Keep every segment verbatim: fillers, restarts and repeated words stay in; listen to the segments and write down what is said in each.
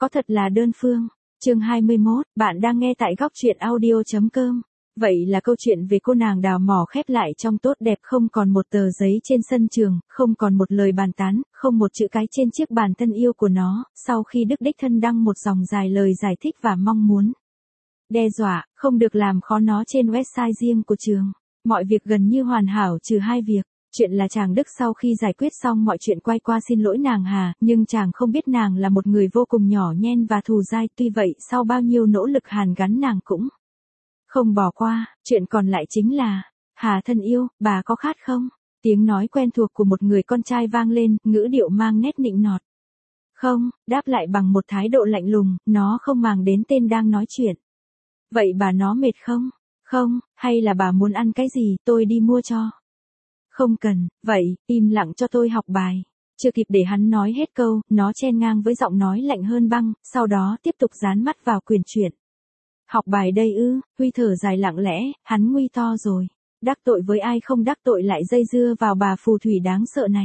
có thật là đơn phương. Chương hai mươi mốt, bạn đang nghe tại góc truyện audio chấm com. Vậy là câu chuyện về cô nàng đào mỏ khép lại trong tốt đẹp, không còn một tờ giấy trên sân trường, không còn một lời bàn tán, không một chữ cái trên chiếc bàn thân yêu của nó, sau khi Đức đích thân đăng một dòng dài lời giải thích và mong muốn. Đe dọa, không được làm khó nó trên website riêng của trường. Mọi việc gần như hoàn hảo trừ hai việc. Chuyện là chàng Đức sau khi giải quyết xong mọi chuyện quay qua xin lỗi nàng Hà, nhưng chàng không biết nàng là một người vô cùng nhỏ nhen và thù dai, tuy vậy sau bao nhiêu nỗ lực hàn gắn nàng cũng không bỏ qua. Chuyện còn lại chính là, Hà thân yêu, bà có khát không? Tiếng nói quen thuộc của một người con trai vang lên, ngữ điệu mang nét nịnh nọt. Không, đáp lại bằng một thái độ lạnh lùng, nó không màng đến tên đang nói chuyện. Vậy bà nó mệt không? Không, hay là bà muốn ăn cái gì, tôi đi mua cho. Không cần, vậy, im lặng cho tôi học bài. Chưa kịp để hắn nói hết câu, nó chen ngang với giọng nói lạnh hơn băng, sau đó tiếp tục dán mắt vào quyển truyện. Học bài đây ư? Huy thở dài lặng lẽ, hắn nguy to rồi. Đắc tội với ai không đắc tội lại dây dưa vào bà phù thủy đáng sợ này.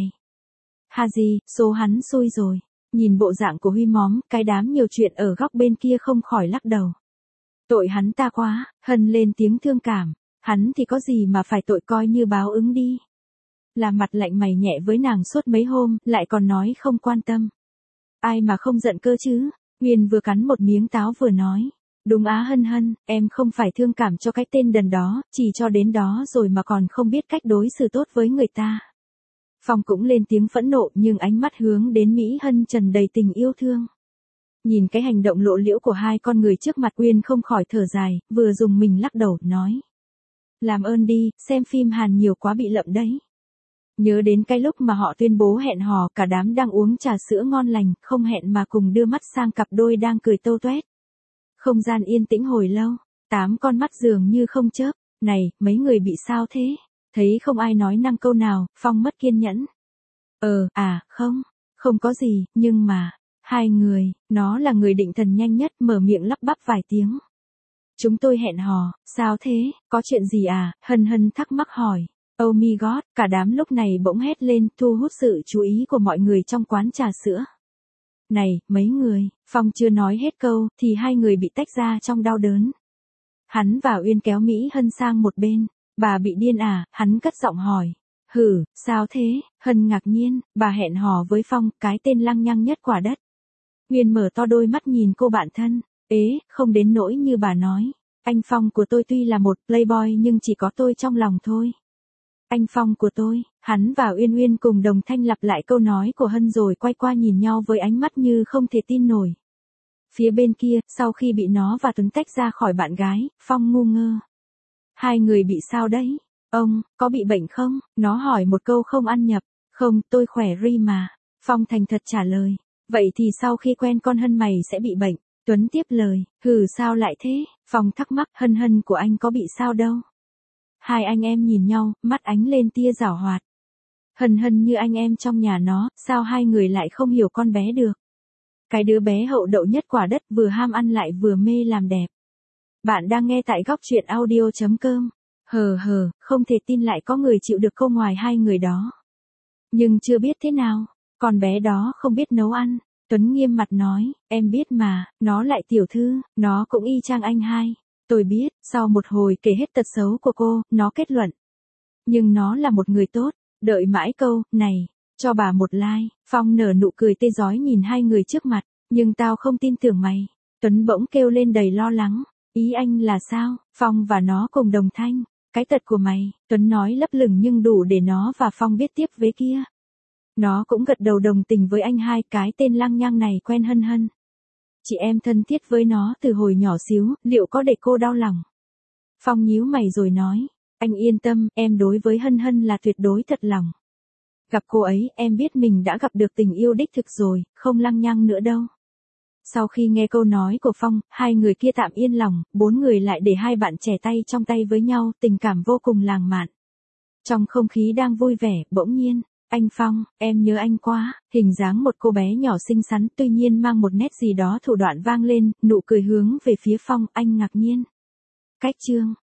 Hà gì, số hắn xui rồi. Nhìn bộ dạng của Huy móm, cái đám nhiều chuyện ở góc bên kia không khỏi lắc đầu. Tội hắn ta quá, Hân lên tiếng thương cảm. Hắn thì có gì mà phải tội, coi như báo ứng đi. Làm mặt lạnh mày nhẹ với nàng suốt mấy hôm, lại còn nói không quan tâm. Ai mà không giận cơ chứ? Nguyên vừa cắn một miếng táo vừa nói. Đúng á Hân Hân, em không phải thương cảm cho cái tên đần đó, chỉ cho đến đó rồi mà còn không biết cách đối xử tốt với người ta. Phong cũng lên tiếng phẫn nộ nhưng ánh mắt hướng đến Mỹ Hân tràn đầy tình yêu thương. Nhìn cái hành động lộ liễu của hai con người trước mặt, Uyên không khỏi thở dài, vừa dùng mình lắc đầu, nói. Làm ơn đi, xem phim Hàn nhiều quá bị lậm đấy. Nhớ đến cái lúc mà họ tuyên bố hẹn hò, cả đám đang uống trà sữa ngon lành, không hẹn mà cùng đưa mắt sang cặp đôi đang cười tâu toét. Không gian yên tĩnh hồi lâu, tám con mắt dường như không chớp. Này, mấy người bị sao thế? Thấy không ai nói năng câu nào, Phong mất kiên nhẫn. Ờ, à, không, không có gì, nhưng mà, hai người, nó là người định thần nhanh nhất, mở miệng lắp bắp vài tiếng. Chúng tôi hẹn hò, sao thế, có chuyện gì à? Hân Hân thắc mắc hỏi. Oh my god, cả đám lúc này bỗng hét lên, thu hút sự chú ý của mọi người trong quán trà sữa. Này, mấy người, Phong chưa nói hết câu, thì hai người bị tách ra trong đau đớn. Hắn và Uyên kéo Mỹ Hân sang một bên. Bà bị điên à? Hắn cất giọng hỏi. Hử, sao thế? Hân ngạc nhiên, bà hẹn hò với Phong, cái tên lăng nhăng nhất quả đất. Uyên mở to đôi mắt nhìn cô bạn thân. Ế, không đến nỗi như bà nói. Anh Phong của tôi tuy là một playboy nhưng chỉ có tôi trong lòng thôi. Anh Phong của tôi, hắn và Uyên Uyên cùng đồng thanh lặp lại câu nói của Hân rồi quay qua nhìn nhau với ánh mắt như không thể tin nổi. Phía bên kia, sau khi bị nó và Tuấn tách ra khỏi bạn gái, Phong ngu ngơ. Hai người bị sao đấy? Ông, có bị bệnh không? Nó hỏi một câu không ăn nhập. Không, tôi khỏe ri mà. Phong thành thật trả lời. Vậy thì sau khi quen con Hân mày sẽ bị bệnh. Tuấn tiếp lời. Hừ, sao lại thế? Phong thắc mắc. Hân Hân của anh có bị sao đâu? Hai anh em nhìn nhau, mắt ánh lên tia giảo hoạt. Hân Hân như anh em trong nhà nó, sao hai người lại không hiểu con bé được? Cái đứa bé hậu đậu nhất quả đất, vừa ham ăn lại vừa mê làm đẹp. Bạn đang nghe tại góc truyện audio chấm com. Hờ hờ, không thể tin lại có người chịu được câu ngoài hai người đó. Nhưng chưa biết thế nào, con bé đó không biết nấu ăn. Tuấn nghiêm mặt nói, em biết mà, nó lại tiểu thư, nó cũng y chang anh hai. Tôi biết, sau một hồi kể hết tật xấu của cô, nó kết luận. Nhưng nó là một người tốt, đợi mãi câu, này, cho bà một like. Phong nở nụ cười tê rói nhìn hai người trước mặt, nhưng tao không tin tưởng mày. Tuấn bỗng kêu lên đầy lo lắng, ý anh là sao? Phong và nó cùng đồng thanh, cái tật của mày, Tuấn nói lấp lửng nhưng đủ để nó và Phong biết tiếp vế kia. Nó cũng gật đầu đồng tình với anh hai, cái tên lăng nhăng này quen Hân Hân. Chị em thân thiết với nó từ hồi nhỏ xíu, liệu có để cô đau lòng? Phong nhíu mày rồi nói, anh yên tâm, em đối với Hân Hân là tuyệt đối thật lòng. Gặp cô ấy, em biết mình đã gặp được tình yêu đích thực rồi, không lăng nhăng nữa đâu. Sau khi nghe câu nói của Phong, hai người kia tạm yên lòng, bốn người lại để hai bạn trẻ tay trong tay với nhau, tình cảm vô cùng lãng mạn. Trong không khí đang vui vẻ, bỗng nhiên, anh Phong, em nhớ anh quá. Hình dáng một cô bé nhỏ xinh xắn, tuy nhiên mang một nét gì đó thủ đoạn vang lên, nụ cười hướng về phía Phong, anh ngạc nhiên. Cách chương,